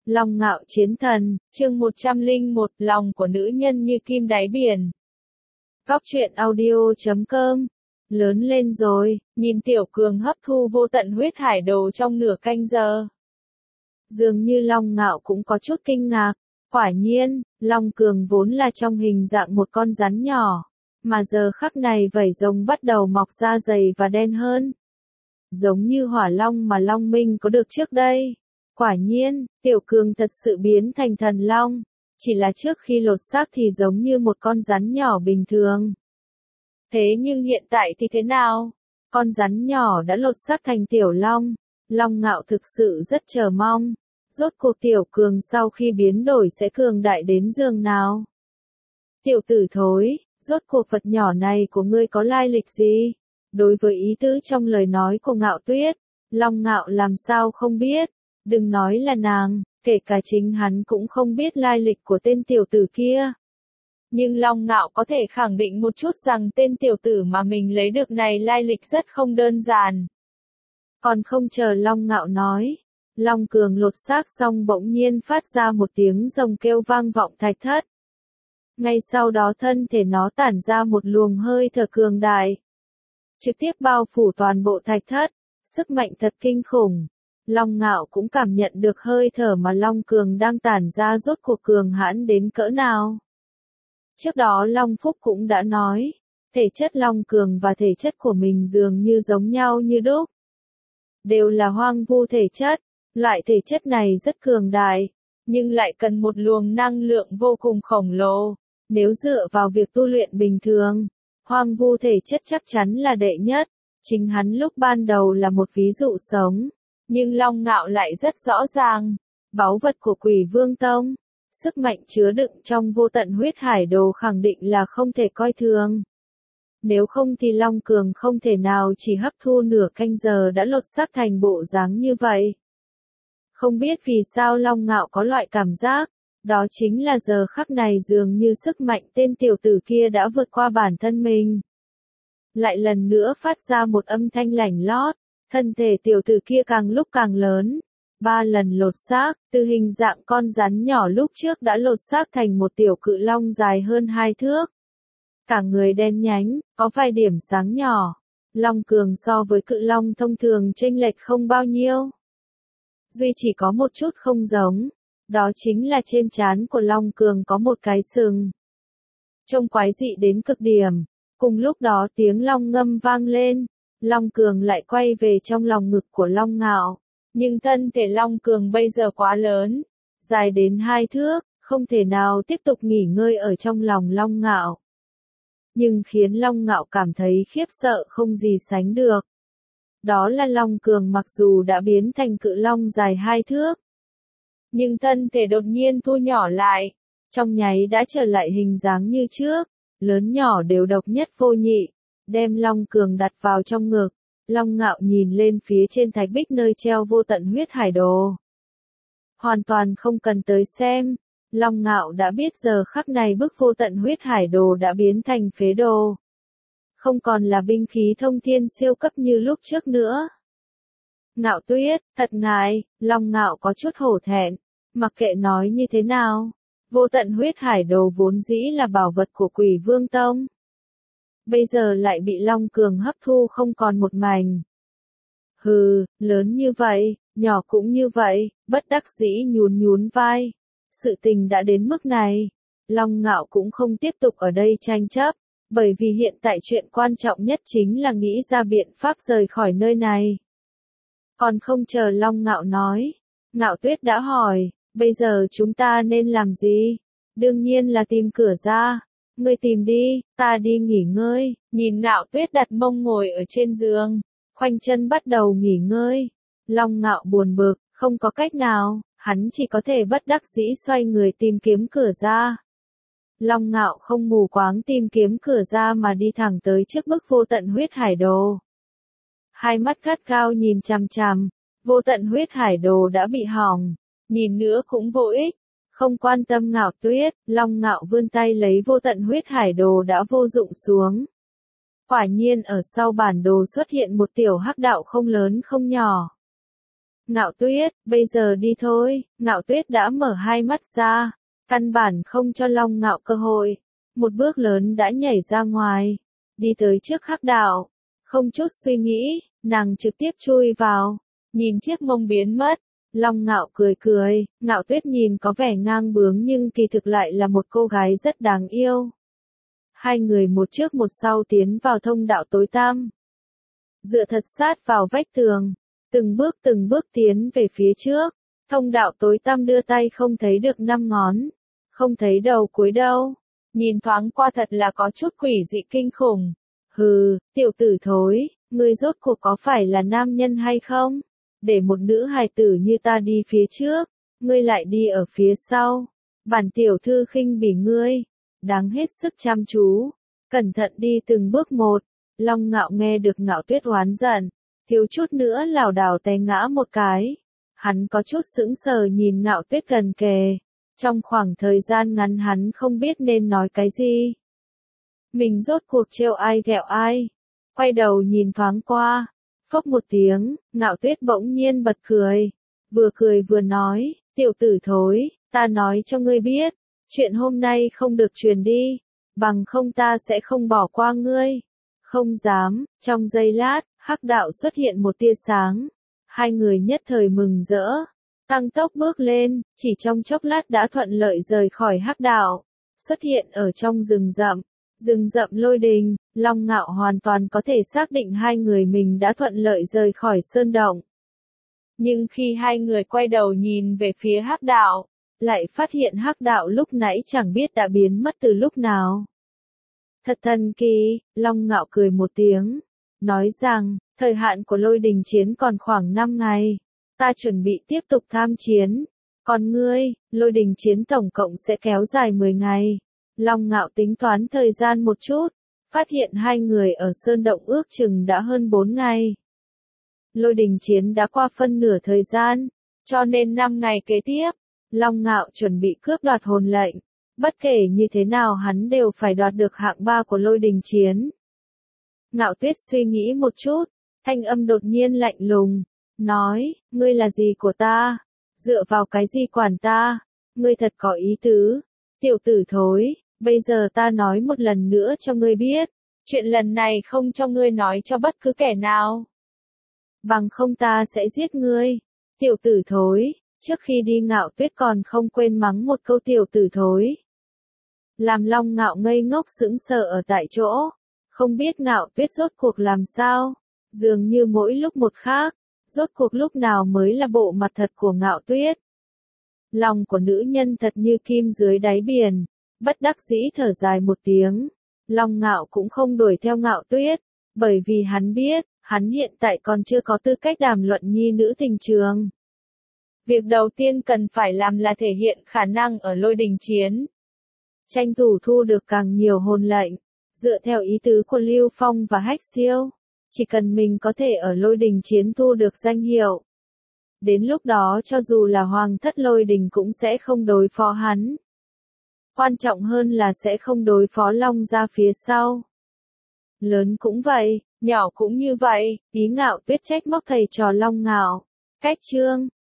Long Ngạo Chiến Thần, chương 101, lòng của nữ nhân như kim đáy biển. Góc truyện audio.com. Lớn lên rồi, nhìn Tiểu Cường hấp thu vô tận huyết hải đồ trong nửa canh giờ. Dường như Long Ngạo cũng có chút kinh ngạc. Quả nhiên, Long Cường vốn là trong hình dạng một con rắn nhỏ, mà giờ khắc này vảy rồng bắt đầu mọc ra dày và đen hơn. Giống như hỏa long mà Long Minh có được trước đây. Quả nhiên, Tiểu Cường thật sự biến thành thần long, chỉ là trước khi lột xác thì giống như một con rắn nhỏ bình thường. Thế nhưng hiện tại thì thế nào? Con rắn nhỏ đã lột xác thành Tiểu Long, Long Ngạo thực sự rất chờ mong. Rốt cuộc Tiểu Cường sau khi biến đổi sẽ cường đại đến giường nào? Tiểu tử thối, rốt cuộc vật nhỏ này của ngươi có lai lịch gì? Đối với ý tứ trong lời nói của Ngạo Tuyết, Long Ngạo làm sao không biết? Đừng nói là nàng, kể cả chính hắn cũng không biết lai lịch của tên tiểu tử kia. Nhưng Long Ngạo có thể khẳng định một chút rằng tên tiểu tử mà mình lấy được này lai lịch rất không đơn giản. Còn không chờ Long Ngạo nói, Long Cường lột xác xong bỗng nhiên phát ra một tiếng rồng kêu vang vọng thạch thất. Ngay sau đó thân thể nó tản ra một luồng hơi thở cường đại, trực tiếp bao phủ toàn bộ thạch thất, sức mạnh thật kinh khủng. Long Ngạo cũng cảm nhận được hơi thở mà Long Cường đang tản ra rốt cuộc cường hãn đến cỡ nào. Trước đó Long Phúc cũng đã nói, thể chất Long Cường và thể chất của mình dường như giống nhau như đúc. Đều là hoang vu thể chất, loại thể chất này rất cường đại, nhưng lại cần một luồng năng lượng vô cùng khổng lồ. Nếu dựa vào việc tu luyện bình thường, hoang vu thể chất chắc chắn là đệ nhất. Chính hắn lúc ban đầu là một ví dụ sống. Nhưng Long Ngạo lại rất rõ ràng, báu vật của Quỷ Vương Tông, sức mạnh chứa đựng trong vô tận huyết hải đồ khẳng định là không thể coi thường. Nếu không thì Long Cường không thể nào chỉ hấp thu nửa canh giờ đã lột xác thành bộ dáng như vậy. Không biết vì sao Long Ngạo có loại cảm giác, đó chính là giờ khắc này dường như sức mạnh tên tiểu tử kia đã vượt qua bản thân mình. Lại lần nữa phát ra một âm thanh lảnh lót. Thân thể tiểu tử kia càng lúc càng lớn. 3 lần lột xác, từ hình dạng con rắn nhỏ lúc trước đã lột xác thành một tiểu cự long dài hơn 2 thước. Cả người đen nhánh, có vài điểm sáng nhỏ. Long Cường so với cự long thông thường chênh lệch không bao nhiêu. Duy chỉ có một chút không giống, đó chính là trên trán của Long Cường có một cái sừng. Trông quái dị đến cực điểm. Cùng lúc đó tiếng long ngâm vang lên. Long Cường lại quay về trong lòng ngực của Long Ngạo, nhưng thân thể Long Cường bây giờ quá lớn, dài đến 2 thước, không thể nào tiếp tục nghỉ ngơi ở trong lòng Long Ngạo. Nhưng khiến Long Ngạo cảm thấy khiếp sợ không gì sánh được. Đó là Long Cường mặc dù đã biến thành cự long dài 2 thước, nhưng thân thể đột nhiên thu nhỏ lại, trong nháy đã trở lại hình dáng như trước, lớn nhỏ đều độc nhất vô nhị. Đem Long Cường đặt vào trong ngực, Long Ngạo nhìn lên phía trên thạch bích nơi treo vô tận huyết hải đồ. Hoàn toàn không cần tới xem, Long Ngạo đã biết giờ khắc này bức vô tận huyết hải đồ đã biến thành phế đồ. Không còn là binh khí thông thiên siêu cấp như lúc trước nữa. Ngạo Tuyết, thật ngại, Long Ngạo có chút hổ thẹn, mặc kệ nói như thế nào. Vô tận huyết hải đồ vốn dĩ là bảo vật của Quỷ Vương Tông. Bây giờ lại bị Long Cường hấp thu không còn một mảnh. Hừ, lớn như vậy, nhỏ cũng như vậy, bất đắc dĩ nhún nhún vai. Sự tình đã đến mức này, Long Ngạo cũng không tiếp tục ở đây tranh chấp, bởi vì hiện tại chuyện quan trọng nhất chính là nghĩ ra biện pháp rời khỏi nơi này. Còn không chờ Long Ngạo nói, Ngạo Tuyết đã hỏi, bây giờ chúng ta nên làm gì? Đương nhiên là tìm cửa ra. Ngươi tìm đi, ta đi nghỉ ngơi. Nhìn Ngạo Tuyết đặt mông ngồi ở trên giường, khoanh chân bắt đầu nghỉ ngơi. Long Ngạo buồn bực, không có cách nào, hắn chỉ có thể bất đắc dĩ xoay người tìm kiếm cửa ra. Long Ngạo không mù quáng tìm kiếm cửa ra mà đi thẳng tới trước bức vô tận huyết hải đồ. Hai mắt gắt gao nhìn chằm chằm, vô tận huyết hải đồ đã bị hỏng, nhìn nữa cũng vô ích. Không quan tâm Ngạo Tuyết, Long Ngạo vươn tay lấy vô tận huyết hải đồ đã vô dụng xuống. Quả nhiên ở sau bản đồ xuất hiện một tiểu hắc đạo không lớn không nhỏ. Ngạo Tuyết, bây giờ đi thôi. Ngạo Tuyết đã mở hai mắt ra, căn bản không cho Long Ngạo cơ hội. Một bước lớn đã nhảy ra ngoài, đi tới trước Hắc Đạo. Không chút suy nghĩ, nàng trực tiếp chui vào, nhìn chiếc mông biến mất. Long Ngạo cười cười, Ngạo Tuyết nhìn có vẻ ngang bướng nhưng kỳ thực lại là một cô gái rất đáng yêu. Hai người một trước một sau tiến vào thông đạo tối tăm. Dựa thật sát vào vách tường, từng bước tiến về phía trước. Thông đạo tối tăm đưa tay không thấy được năm ngón, không thấy đầu cuối đâu. Nhìn thoáng qua thật là có chút quỷ dị kinh khủng. Hừ, tiểu tử thối, ngươi rốt cuộc có phải là nam nhân hay không? Để một nữ hài tử như ta đi phía trước, ngươi lại đi ở phía sau. Bản tiểu thư khinh bỉ ngươi, đáng hết sức chăm chú, cẩn thận đi từng bước một. Long Ngạo nghe được Ngạo Tuyết oán giận, thiếu chút nữa lảo đảo té ngã một cái. Hắn có chút sững sờ nhìn Ngạo Tuyết gần kề. Trong khoảng thời gian ngắn hắn không biết nên nói cái gì. Mình rốt cuộc trêu ai ghẹo ai. Quay đầu nhìn thoáng qua. Phốc một tiếng, Ngạo Tuyết bỗng nhiên bật cười. Vừa cười vừa nói, tiểu tử thối, ta nói cho ngươi biết. Chuyện hôm nay không được truyền đi. Bằng không ta sẽ không bỏ qua ngươi. Không dám, trong giây lát, Hắc Đạo xuất hiện một tia sáng. Hai người nhất thời mừng rỡ. Tăng tốc bước lên, chỉ trong chốc lát đã thuận lợi rời khỏi Hắc Đạo. Xuất hiện ở trong rừng rậm. Rừng rậm lôi đình, Long Ngạo hoàn toàn có thể xác định hai người mình đã thuận lợi rời khỏi sơn động. Nhưng khi hai người quay đầu nhìn về phía Hắc Đạo, lại phát hiện Hắc Đạo lúc nãy chẳng biết đã biến mất từ lúc nào. Thật thần kỳ, Long Ngạo cười một tiếng, nói rằng, thời hạn của lôi đình chiến còn khoảng 5 ngày. Ta chuẩn bị tiếp tục tham chiến. Còn ngươi, lôi đình chiến tổng cộng sẽ kéo dài 10 ngày. Long Ngạo tính toán thời gian một chút, phát hiện hai người ở sơn động ước chừng đã hơn 4 ngày. Lôi đình chiến đã qua phân nửa thời gian, cho nên 5 ngày kế tiếp, Long Ngạo chuẩn bị cướp đoạt hồn lệnh. Bất kể như thế nào hắn đều phải đoạt được hạng 3 của lôi đình chiến. Ngạo Tuyết suy nghĩ một chút, thanh âm đột nhiên lạnh lùng, nói, ngươi là gì của ta? Dựa vào cái gì quản ta? Ngươi thật có ý tứ. Tiểu tử thối, bây giờ ta nói một lần nữa cho ngươi biết, chuyện lần này không cho ngươi nói cho bất cứ kẻ nào. Bằng không ta sẽ giết ngươi. Tiểu tử thối, trước khi đi Ngạo Tuyết còn không quên mắng một câu tiểu tử thối. Làm Long Ngạo ngây ngốc sững sờ ở tại chỗ, không biết Ngạo Tuyết rốt cuộc làm sao, dường như mỗi lúc một khác, rốt cuộc lúc nào mới là bộ mặt thật của Ngạo Tuyết. Lòng của nữ nhân thật như kim dưới đáy biển, bất đắc dĩ thở dài một tiếng. Long Ngạo cũng không đuổi theo Ngạo Tuyết, bởi vì hắn biết, hắn hiện tại còn chưa có tư cách đàm luận nhi nữ tình trường. Việc đầu tiên cần phải làm là thể hiện khả năng ở lôi đình chiến. Tranh thủ thu được càng nhiều hồn lệnh, dựa theo ý tứ của Lưu Phong và Hách Siêu, chỉ cần mình có thể ở lôi đình chiến thu được danh hiệu. Đến lúc đó cho dù là hoàng thất lôi đình cũng sẽ không đối phó hắn. Quan trọng hơn là sẽ không đối phó Long ra phía sau. Lớn cũng vậy, nhỏ cũng như vậy, ý Ngạo Tuyết trách móc thầy trò Long Ngạo. Cách chương